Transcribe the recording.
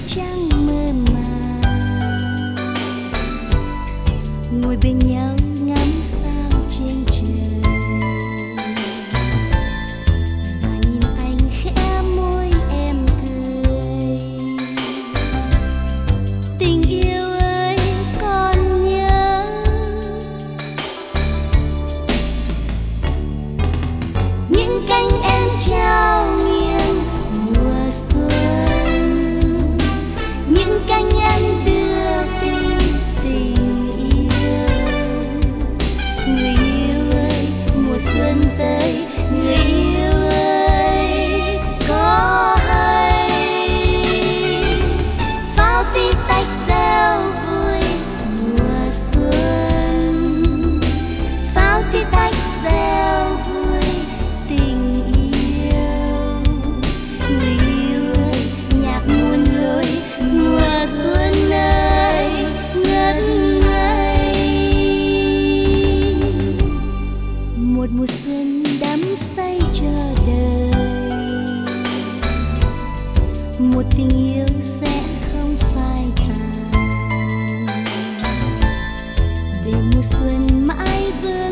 trăng mơ màng, ngồi bên nhau ngắm sao trên trời và nhìn anh khẽ môi em cười. Tình yêu ơi con nhớ những cánh em trao nghiêng mùa xuân, những cánh em đưa tin tình yêu. Người yêu ơi mùa xuân tới, người yêu ơi có hay pháo tí tách reo vui mùa xuân, pháo tí tách reo vui tình yêu. Người yêu ơi nhạc muôn lối mùa xuân ơi ngất ngây. Một mùa xuân đắm say chờ đợi, một tình yêu sẽ không phai tàn, để mùa xuân mãi vương